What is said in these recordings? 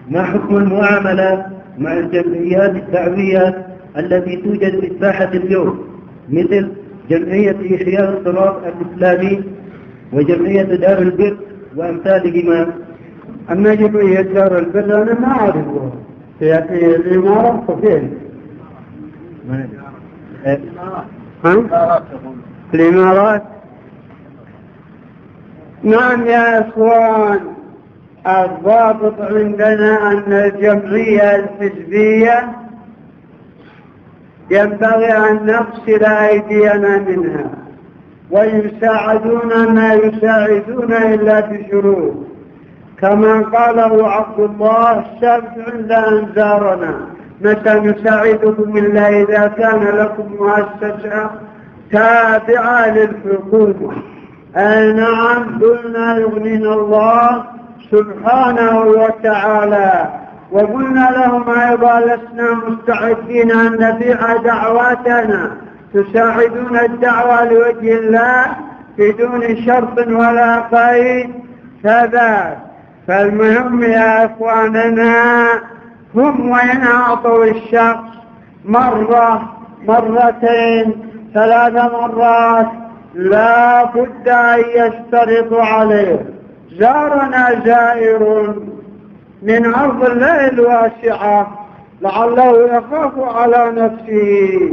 ما حكم المعاملة مع الجمعيات الدعوية التي توجد في الساحة اليوم، مثل جمعية إحياء الصراط الإسلامي وجمعية دار البر وأمثالهما؟ أما جمعية دار البر أنا ما أعرفها، في الإمارات فين؟ الإمارات. نعم يا إخوان، الضابط عندنا أن الجمعية الحزبية ينبغي أن نغسل أيدينا منها، ويساعدون ما يساعدون إلا بشروط، كما قاله عبد الله السبت عند أن زارنا: متى نساعدكم إلا إذا كان لكم مؤسسة تابعة للحكومة. أي نعم، قلنا يغنينا الله سبحانه وتعالى، وقلنا لهم أيضا: لسنا مستعدين أن نبيع دعواتنا، تساعدون الدعوة لوجه الله بدون شرط ولا قيد ثبات. فالمهم يا إخواننا، هم وإن أعطوا الشخص مرة مرتين 3 مرات لا بد أن يشترط عليه. زارنا زائر من أرض الله الواسعة لعله يخاف على نفسه،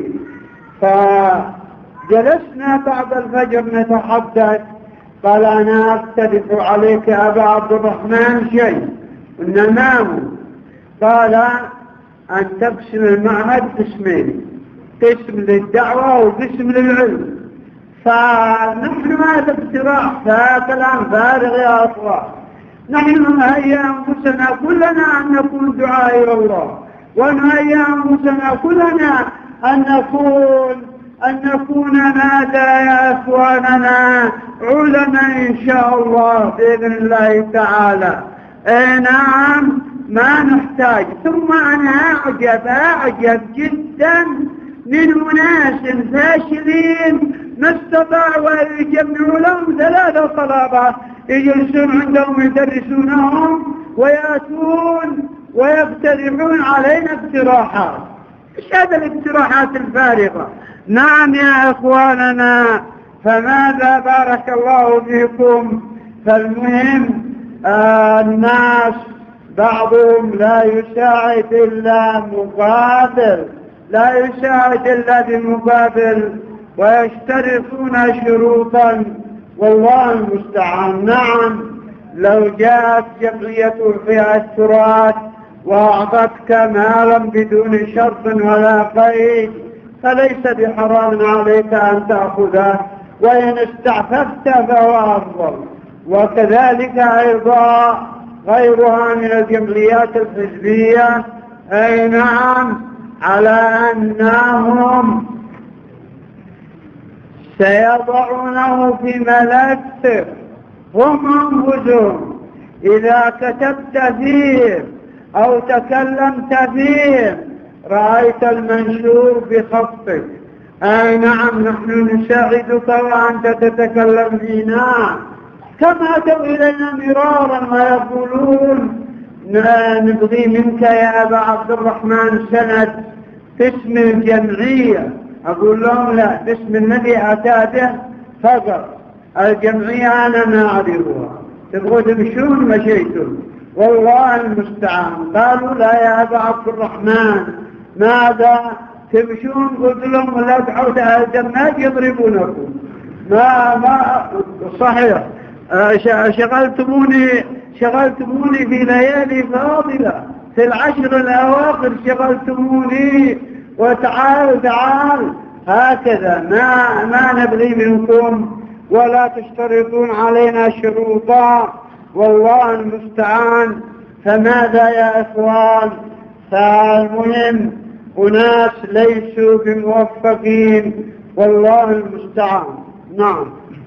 فجلسنا بعد الفجر نتحدث. قال: أنا أقترح عليك أبا عبد الرحمن شيء. قلنا: ما هو؟ قال: أن تقسم المعهد قسمين، قسم للدعوة وقسم للعلم. فنحن هذا اقتراح، كلام فارغ يا أخوان. نحن نهيئ أنفسنا كلنا أن نكون دعاء إلى الله، ونهيئ أنفسنا كلنا أن نكون ماذا يا أخواننا؟ علماء إن شاء الله بإذن الله تعالى. نعم، ما نحتاج. ثم أنا أعجب جدا من أناس فاشلين ما استطاعوا أن يجمعوا لهم 3 طلبة يجلسون عندهم يدرسونهم ويأتون ويقترحون علينا اقتراحات. ايش هذا الاقتراحات الفارغة؟ نعم يا إخواننا، فماذا بارك الله فيكم. فالمهم الناس بعضهم لا يساعد إلا مقابل، لا يساعد إلا بمقابل، ويشترطون شروطا، والله المستعان. نعم، لو جاءت جمعية إحياء التراث وأعطتك مالا بدون شرط ولا قيد فليس بحرام عليك أن تأخذه، وإن استعففت فهو أفضل. وكذلك أيضا غيرها من الجمعيات الحزبية. أي نعم، على أنهم سيضعونه في ملف هم أنفسهم. إذا كتبت فيه أو تكلمت فيه رأيت المنشور بخطك. أي نعم، نحن نساعدك وأنت تتكلم فينا، كما أتوا إلينا مرارا ويقولون: نبغي منك يا أبا عبد الرحمن سند باسم الجمعية. أقول لهم: لا، باسم الذي أتى به فقط، الجمعية أنا ما أعرفها، تبغوا تمشون مشيتم، والله المستعان. قالوا: لا يا أبا عبد الرحمن، ماذا تمشون؟ قلت لهم: لا تعودوا الجماعات يضربونكم. ما صحيح، شغلتموني في ليالي فاضلة، في العشر الأواخر شغلتموني، تعال هكذا. ما نبغي منكم ولا تشترطون علينا شروطا، والله المستعان. فماذا يا إخوان؟ فالمهم أناس ليسوا بموفقين، والله المستعان. نعم.